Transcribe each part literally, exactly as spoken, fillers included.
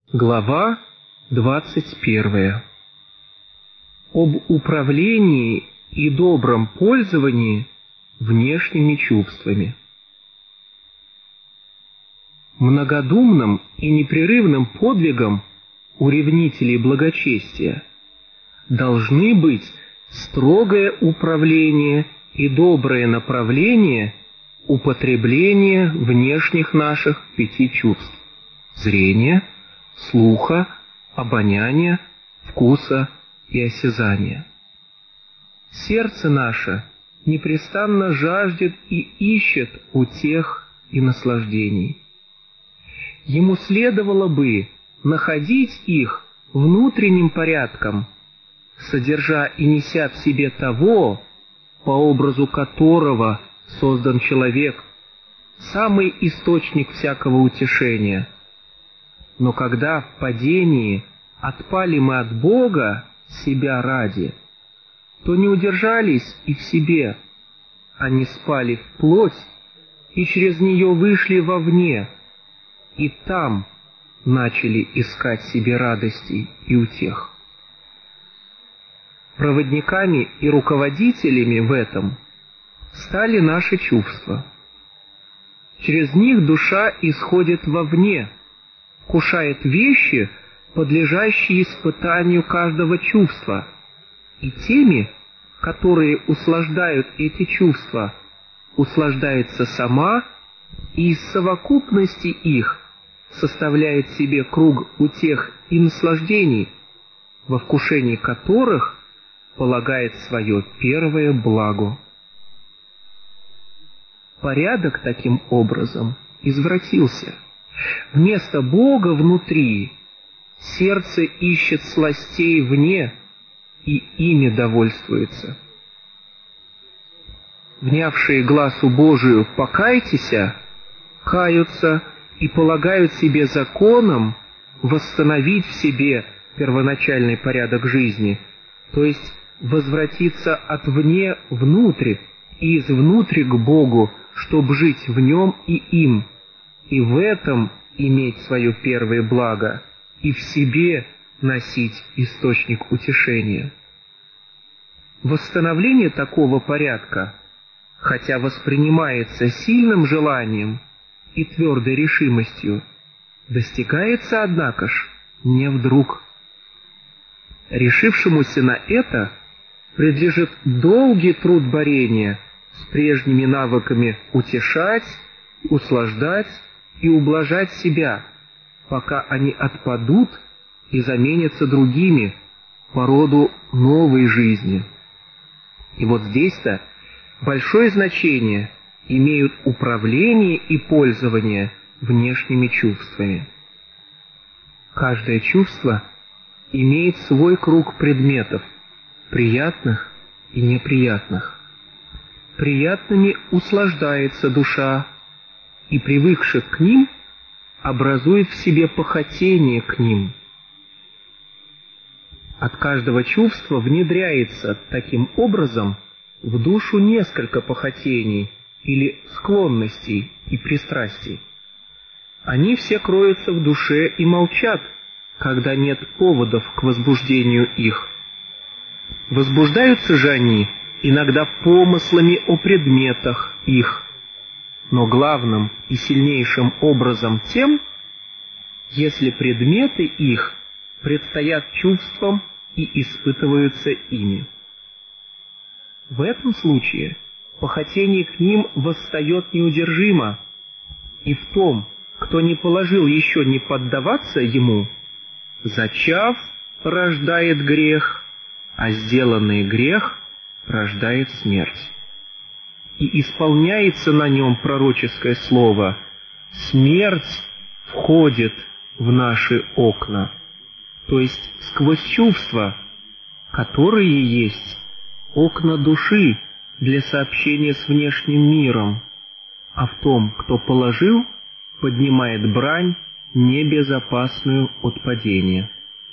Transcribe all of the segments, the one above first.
Глава двадцать первая. Об управлении и добром пользовании внешними чувствами. Многодумным и непрерывным подвигом у ревнителей благочестия должны быть строгое управление и доброе направление употребления внешних наших пяти чувств – зрения, слуха, обоняния, вкуса и осязания. Сердце наше непрестанно жаждет и ищет утех и наслаждений. Ему следовало бы находить их внутренним порядком, содержа и неся в себе того, по образу которого создан человек, самый источник всякого утешения. Но когда в падении отпали мы от Бога себя ради, то не удержались и в себе, а не спали в плоть, и через нее вышли вовне, и там начали искать себе радостей и утех. Проводниками и руководителями в этом стали наши чувства. Через них душа исходит вовне, вкушает вещи, подлежащие испытанию каждого чувства, и теми, которые услаждают эти чувства, услаждается сама, и из совокупности их составляет себе круг утех и наслаждений, во вкушении которых полагает свое первое благо. Порядок таким образом извратился. Вместо Бога внутри сердце ищет сластей вне и ими довольствуется. Внявшие гласу Божию «покайтеся» каются и полагают себе законом восстановить в себе первоначальный порядок жизни, то есть возвратиться отвне внутрь и извнутрь к Богу, чтобы жить в нем и им, и в этом иметь свое первое благо, и в себе носить источник утешения. Восстановление такого порядка, хотя воспринимается сильным желанием и твердой решимостью, достигается, однако ж, не вдруг. Решившемуся на это предлежит долгий труд борения с прежними навыками утешать, услаждать и ублажать себя, пока они отпадут и заменятся другими по роду новой жизни. И вот здесь-то большое значение имеют управление и пользование внешними чувствами. Каждое чувство имеет свой круг предметов, приятных и неприятных. Приятными услаждается душа, и, привыкши к ним, образует в себе похотение к ним. От каждого чувства внедряется таким образом в душу несколько похотений или склонностей и пристрастий. Они все кроются в душе и молчат, когда нет поводов к возбуждению их. Возбуждаются же они иногда помыслами о предметах их, но главным и сильнейшим образом тем, если предметы их предстоят чувствам и испытываются ими. В этом случае похотение к ним восстает неудержимо, и в том, кто не положил еще не поддаваться ему, зачав рождает грех, а сделанный грех рождает смерть. И исполняется на нем пророческое слово: «Смерть входит в наши окна», то есть сквозь чувства, которые есть окна души для сообщения с внешним миром, а в том, кто положил, поднимает брань, небезопасную от падения.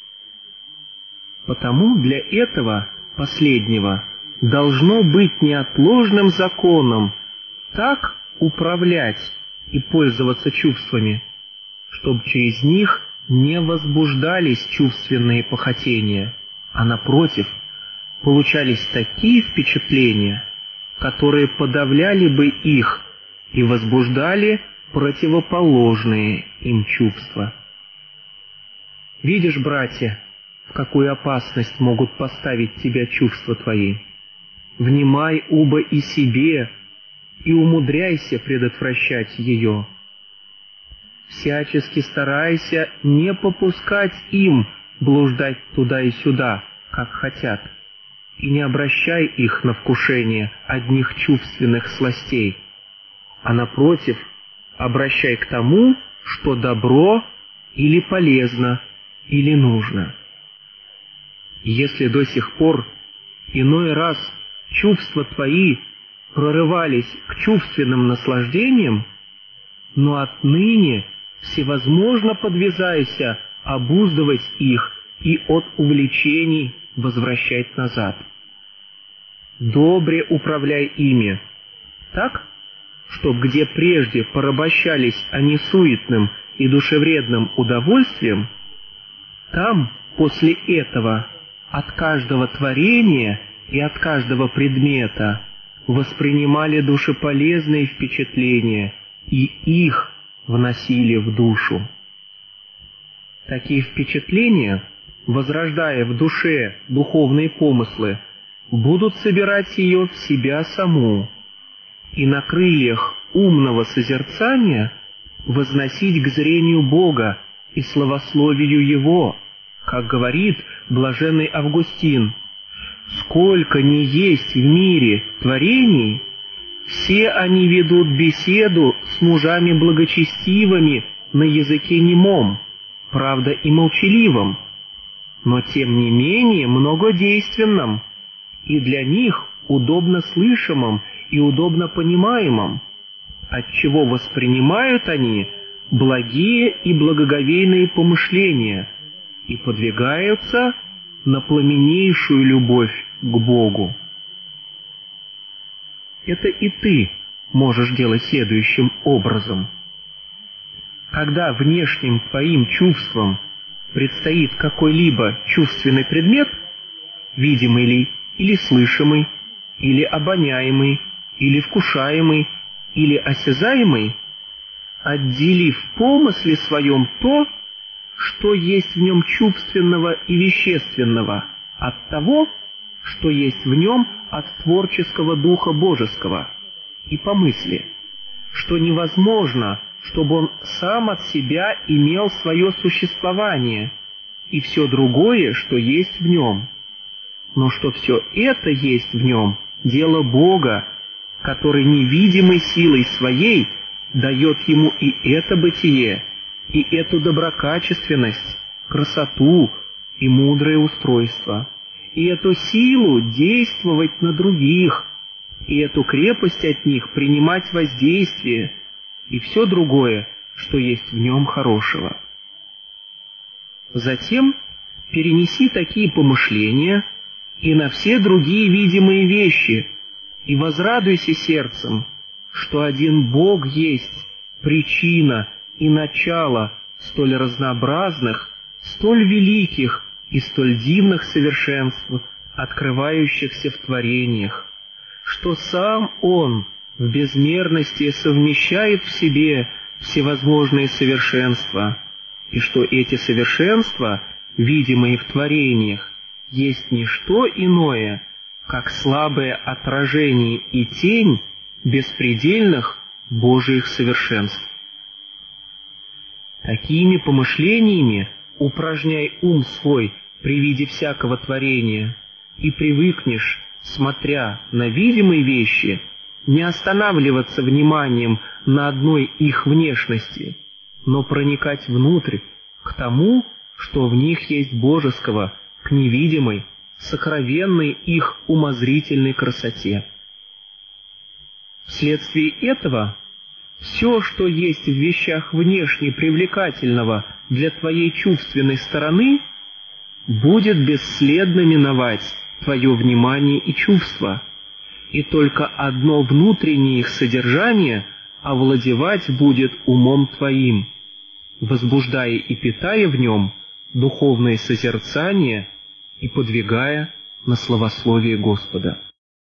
Потому для этого последнего должно быть неотложным законом так управлять и пользоваться чувствами, чтобы через них не возбуждались чувственные похотения, а напротив, получались такие впечатления, которые подавляли бы их и возбуждали противоположные им чувства. Видишь, братья, в какую опасность могут поставить тебя чувства твои? Внимай оба и себе, и умудряйся предотвращать ее. Всячески старайся не попускать им блуждать туда и сюда, как хотят, и не обращай их на вкушение одних чувственных сластей, а напротив, обращай к тому, что добро или полезно, или нужно. Если до сих пор иной раз чувства твои прорывались к чувственным наслаждениям, но отныне всевозможно подвязайся обуздывать их и от увлечений возвращать назад. Добре управляй ими, так, чтоб где прежде порабощались они суетным и душевредным удовольствием, там после этого от каждого творения и от каждого предмета воспринимали душеполезные впечатления и их вносили в душу. Такие впечатления, возрождая в душе духовные помыслы, будут собирать ее в себя саму и на крыльях умного созерцания возносить к зрению Бога и славословию Его, как говорит блаженный Августин: «Сколько ни есть в мире творений, все они ведут беседу с мужами благочестивыми на языке немом, правда и молчаливом, но тем не менее многодейственном, и для них удобно слышимым и удобно понимаемым, отчего воспринимают они благие и благоговейные помышления и подвигаются на пламеннейшую любовь к Богу». Это и ты можешь делать следующим образом. Когда внешним твоим чувствам предстоит какой-либо чувственный предмет, видимый ли или слышимый, или обоняемый, или вкушаемый, или осязаемый, отдели в помысле своем то, что есть в нем чувственного и вещественного, от того, что есть в нем от творческого Духа Божеского, и помысли, что невозможно, чтобы он сам от себя имел свое существование и все другое, что есть в нем, но что все это есть в нем дело Бога, который невидимой силой своей дает ему и это бытие, и эту доброкачественность, красоту и мудрое устройство, и эту силу действовать на других, и эту крепость от них принимать воздействие, и все другое, что есть в нем хорошего. Затем перенеси такие помышления и на все другие видимые вещи, и возрадуйся сердцем, что один Бог есть причина и начало столь разнообразных, столь великих и столь дивных совершенств, открывающихся в творениях, что сам Он в безмерности совмещает в себе всевозможные совершенства, и что эти совершенства, видимые в творениях, есть не что иное, как слабое отражение и тень беспредельных Божиих совершенств. Такими помышлениями упражняй ум свой при виде всякого творения, и привыкнешь, смотря на видимые вещи, не останавливаться вниманием на одной их внешности, но проникать внутрь, к тому, что в них есть божеского, к невидимой, сокровенной их умозрительной красоте. Вследствие этого все, что есть в вещах внешне привлекательного для твоей чувственной стороны, будет бесследно миновать твое внимание и чувство, и только одно внутреннее их содержание овладевать будет умом твоим, возбуждая и питая в нем духовное созерцание и подвигая на славословие Господа.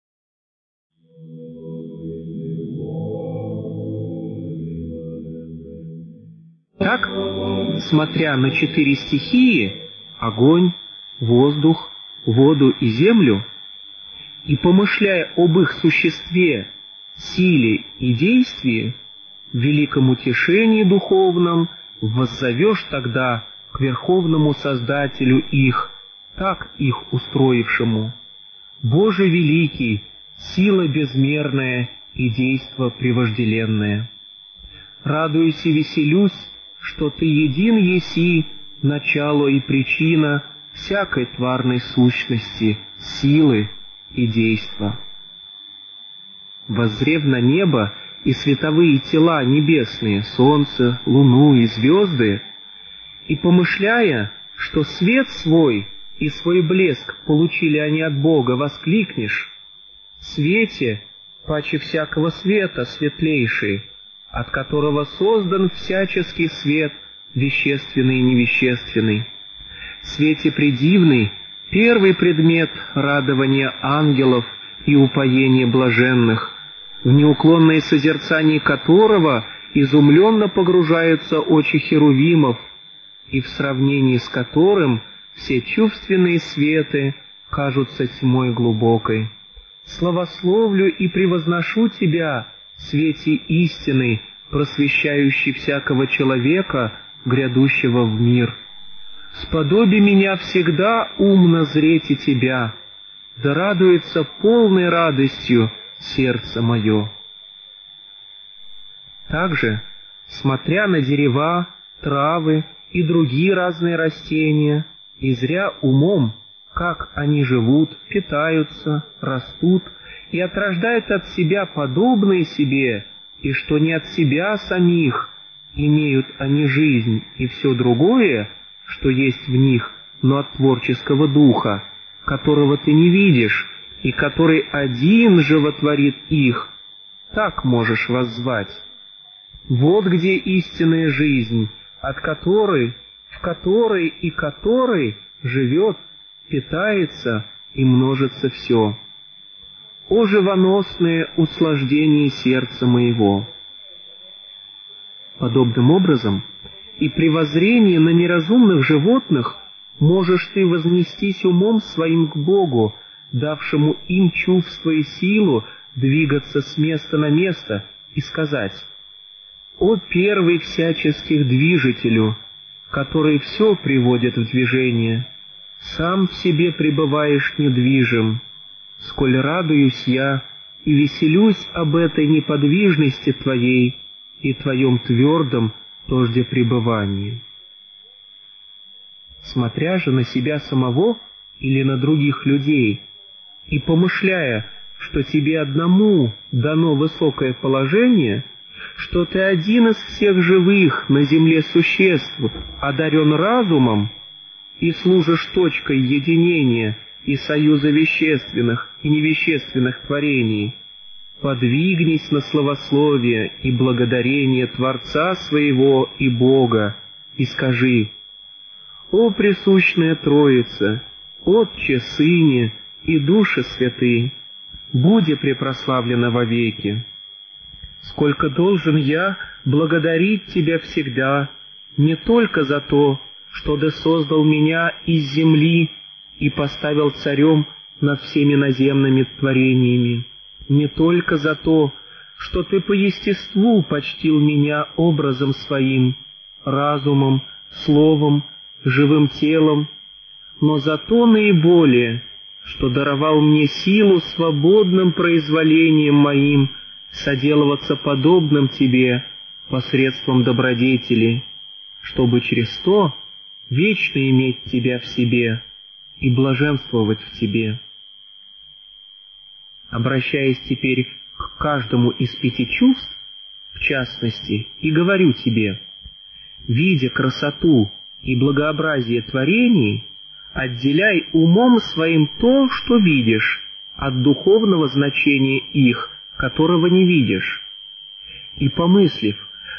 Так, смотря на четыре стихии — огонь, воздух, воду и землю, и помышляя об их существе, силе и действии, в великом утешении духовном воззовешь тогда к Верховному Создателю их, так их устроившему: Боже великий, сила безмерная и действо превожделенное. Радуюсь и веселюсь, что Ты един еси, начало и причина всякой тварной сущности, силы и действа. Воззрев на небо и световые тела небесные, солнце, луну и звезды, и помышляя, что свет свой и свой блеск получили они от Бога, воскликнешь: «Свете, паче всякого света светлейший, от которого создан всяческий свет, вещественный и невещественный. Свете предивный, первый предмет радования ангелов и упоения блаженных, в неуклонное созерцание которого изумленно погружаются очи херувимов, и в сравнении с которым все чувственные светы кажутся тьмой глубокой. Славословлю и превозношу Тебя, свете истины, просвещающий всякого человека, грядущего в мир. Сподоби меня всегда умно зреть и Тебя, да радуется полной радостью сердце мое». Также, смотря на дерева, травы и другие разные растения, и зря умом, как они живут, питаются, растут и отрождают от себя подобные себе, и что не от себя самих имеют они жизнь и все другое, что есть в них, но от творческого духа, которого ты не видишь, и который один животворит их, так можешь воззвать. Вот где истинная жизнь, от которой, в которой и которой живет, питается и множится все. О живоносное услаждение сердца моего! Подобным образом и при воззрении на неразумных животных можешь ты вознестись умом своим к Богу, давшему им чувство и силу двигаться с места на место, и сказать: «О первый всяческих движителю, который все приводит в движение, сам в себе пребываешь недвижим, сколь радуюсь я и веселюсь об этой неподвижности Твоей и Твоем твердом тожде пребывании». Смотря же на себя самого или на других людей, и помышляя, что тебе одному дано высокое положение, что ты один из всех живых на земле существ одарен разумом и служишь точкой единения и союза вещественных и невещественных творений, подвигнись на славословие и благодарение Творца своего и Бога, и скажи: «О пресущная Троица, Отче, Сыне и Душе Святые, буди препрославлена вовеки! Сколько должен я благодарить Тебя всегда, не только за то, что Ты создал меня из земли и поставил царем над всеми наземными творениями, не только за то, что Ты по естеству почтил меня образом своим, разумом, словом, живым телом, но за то наиболее, что даровал мне силу свободным произволением моим соделываться подобным Тебе посредством добродетели, чтобы через то вечно иметь Тебя в себе и блаженствовать в Тебе». Обращаясь теперь к каждому из пяти чувств, в частности, и говорю тебе: видя красоту и благообразие творений, отделяй умом своим то, что видишь, от духовного значения их, которого не видишь. И помыслив,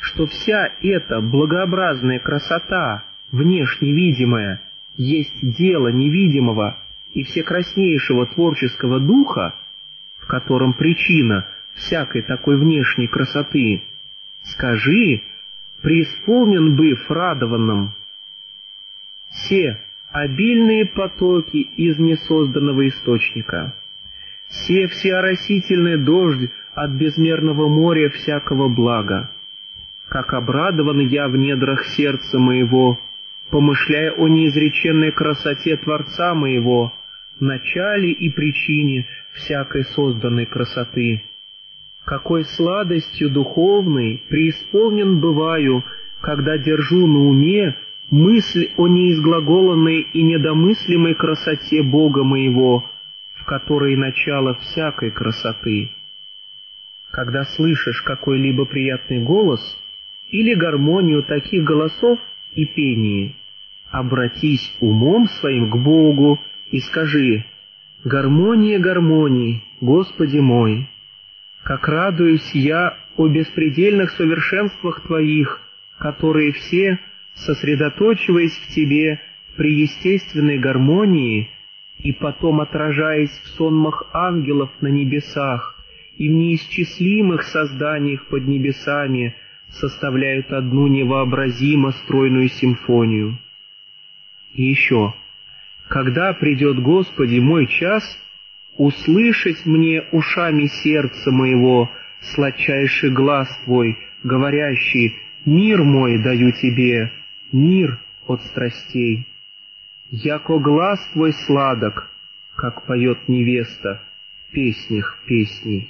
что вся эта благообразная красота, внешне видимая, есть дело невидимого и всекраснейшего творческого духа, в котором причина всякой такой внешней красоты, скажи, преисполнен быв радованным. Се обильные потоки из несозданного источника, се всеоросительный дождь от безмерного моря всякого блага. Как обрадован я в недрах сердца моего, помышляя о неизреченной красоте Творца моего, начале и причине всякой созданной красоты. Какой сладостью духовной преисполнен бываю, когда держу на уме мысль о неизглаголанной и недомыслимой красоте Бога моего, в которой начало всякой красоты. Когда слышишь какой-либо приятный голос или гармонию таких голосов и пений, обратись умом своим к Богу и скажи: «Гармония гармонии, Господи мой! Как радуюсь я о беспредельных совершенствах Твоих, которые все, сосредоточиваясь в Тебе при естественной гармонии и потом отражаясь в сонмах ангелов на небесах и в неисчислимых созданиях под небесами, составляют одну невообразимо стройную симфонию». И еще: «Когда придет, Господи, мой час, услышать мне ушами сердца моего сладчайший глас Твой, говорящий: мир мой даю Тебе, мир от страстей. Яко глас Твой сладок, как поет невеста в песнях песней».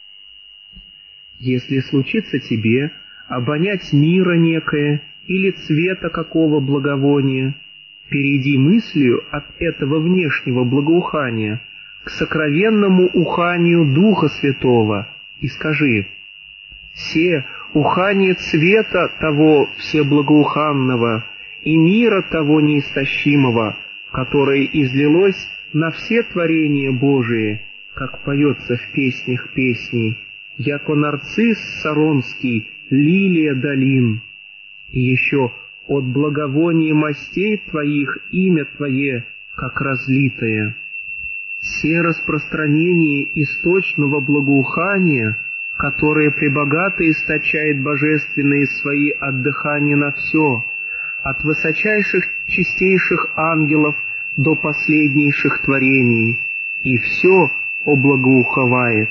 Если случится тебе обонять мира некое или цвета какого благовония, перейди мыслью от этого внешнего благоухания к сокровенному уханию Духа Святого и скажи: «Се ухание цвета того всеблагоуханного и мира того неистощимого, которое излилось на все творения Божии, как поется в песнях песней, яко нарцисс саронский, лилия долин». И еще: «От благовония мастей Твоих имя Твое, как разлитое». Все распространение источного благоухания, которое пребогато источает божественные свои отдыхания на все, от высочайших чистейших ангелов до последнейших творений, и все облагоуховает.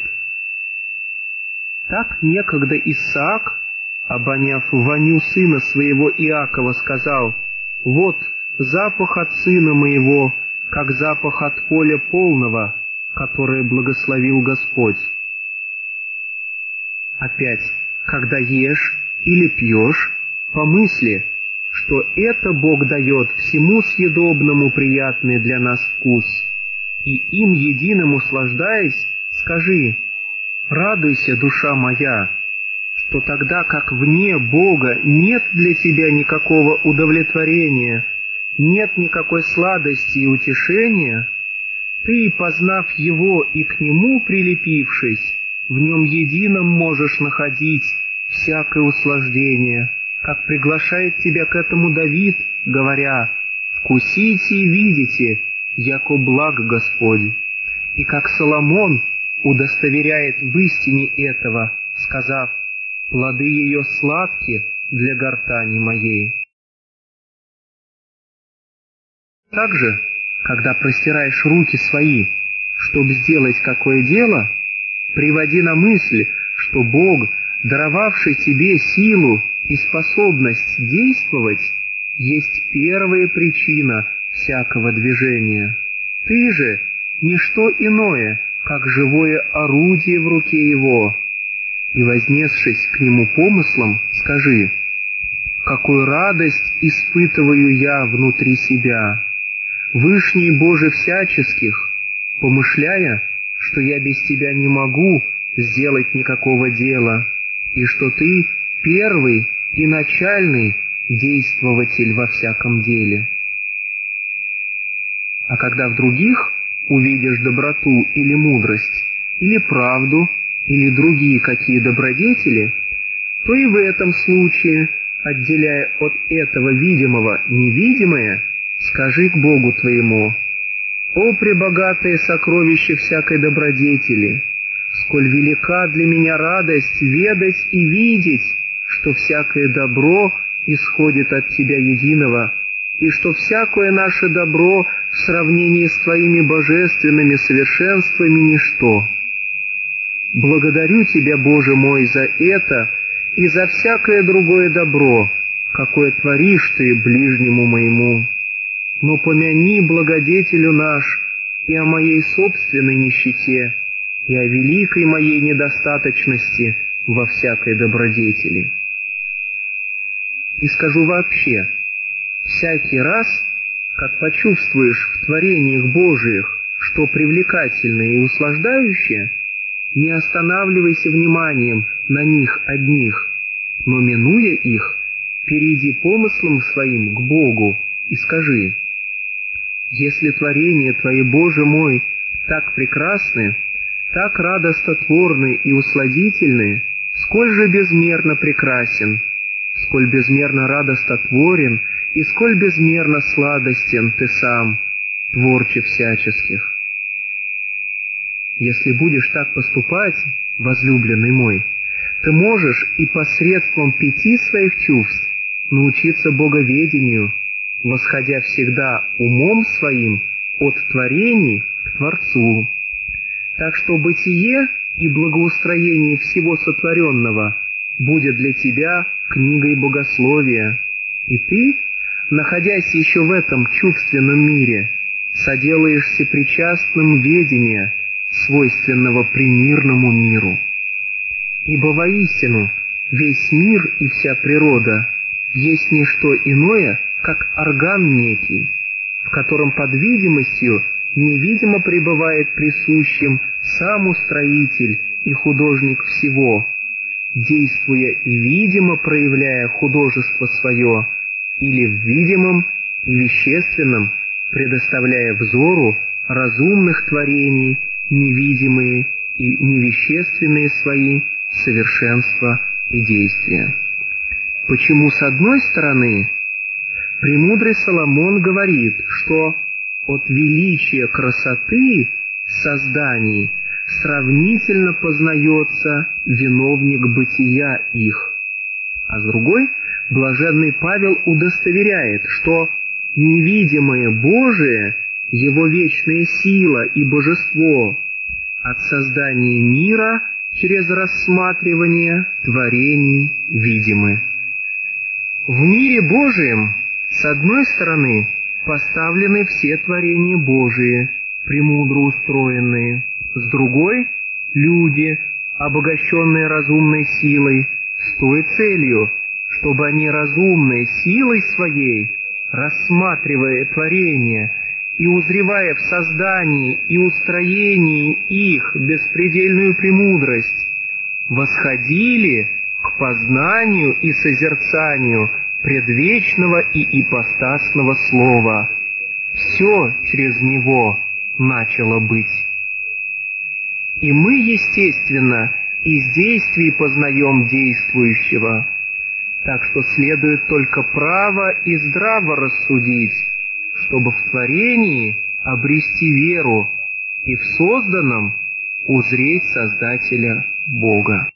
Так некогда Исаак, обоняв воню сына своего Иакова, сказал: «Вот запах от сына моего, как запах от поля полного, которое благословил Господь». Опять: когда ешь или пьешь, помысли, что это Бог дает всему съедобному приятный для нас вкус, и им единым услаждаясь, скажи: «Радуйся, душа моя», что тогда как вне Бога нет для тебя никакого удовлетворения, нет никакой сладости и утешения, ты, познав Его и к Нему прилепившись, в Нем едином можешь находить всякое услаждение, как приглашает тебя к этому Давид, говоря: «Вкусите и видите, яко благ Господь», и как Соломон удостоверяет в истине этого, сказав: «Плоды ее сладки для гортани моей». Также, когда простираешь руки свои, чтобы сделать какое дело, приводи на мысль, что Бог, даровавший тебе силу и способность действовать, есть первая причина всякого движения. Ты же — ничто иное, как живое орудие в руке Его. И, вознесшись к Нему помыслом, скажи: «Какую радость испытываю я внутри себя, Вышний Боже всяческих, помышляя, что я без Тебя не могу сделать никакого дела, и что Ты первый и начальный действователь во всяком деле». А когда в других увидишь доброту или мудрость, или правду, или другие какие добродетели, то и в этом случае, отделяя от этого видимого невидимое, скажи к Богу твоему: «О пребогатое сокровище всякой добродетели! Сколь велика для меня радость ведать и видеть, что всякое добро исходит от Тебя единого, и что всякое наше добро в сравнении с Твоими божественными совершенствами ничто. Благодарю Тебя, Боже мой, за это и за всякое другое добро, какое творишь Ты ближнему моему. Но помяни, благодетелю наш, и о моей собственной нищете, и о великой моей недостаточности во всякой добродетели». И скажу вообще, всякий раз, как почувствуешь в творениях Божиих, что привлекательное и услаждающее, не останавливайся вниманием на них одних, но, минуя их, перейди помыслом своим к Богу и скажи: «Если творения Твои, Боже мой, так прекрасны, так радостотворны и усладительны, сколь же безмерно прекрасен, сколь безмерно радостотворен и сколь безмерно сладостен Ты сам, Творче всяческих». Если будешь так поступать, возлюбленный мой, ты можешь и посредством пяти своих чувств научиться боговедению, восходя всегда умом своим от творений к Творцу. Так что бытие и благоустроение всего сотворенного будет для тебя книгой богословия, и ты, находясь еще в этом чувственном мире, соделаешься причастным ведения, свойственного примирному миру. Ибо воистину весь мир и вся природа есть не что иное, как орган некий, в котором под видимостью невидимо пребывает присущим сам устроитель и художник всего, действуя и видимо проявляя художество свое, или в видимом и вещественном предоставляя взору разумных творений невидимые и невещественные свои совершенства и действия. Почему, с одной стороны, премудрый Соломон говорит, что от величия красоты созданий сравнительно познается виновник бытия их, а с другой, блаженный Павел удостоверяет, что невидимое Божие, Его вечная сила и божество от создания мира через рассматривание творений видимы. В мире Божием, с одной стороны, поставлены все творения Божии, премудро устроенные, с другой — люди, обогащенные разумной силой, с той целью, чтобы они разумной силой своей, рассматривая творения и узревая в создании и устроении их беспредельную премудрость, восходили к познанию и созерцанию предвечного и ипостасного Слова. Все через Него начало быть. И мы, естественно, из действий познаем действующего, так что следует только право и здраво рассудить, чтобы в творении обрести веру и в созданном узреть Создателя Бога.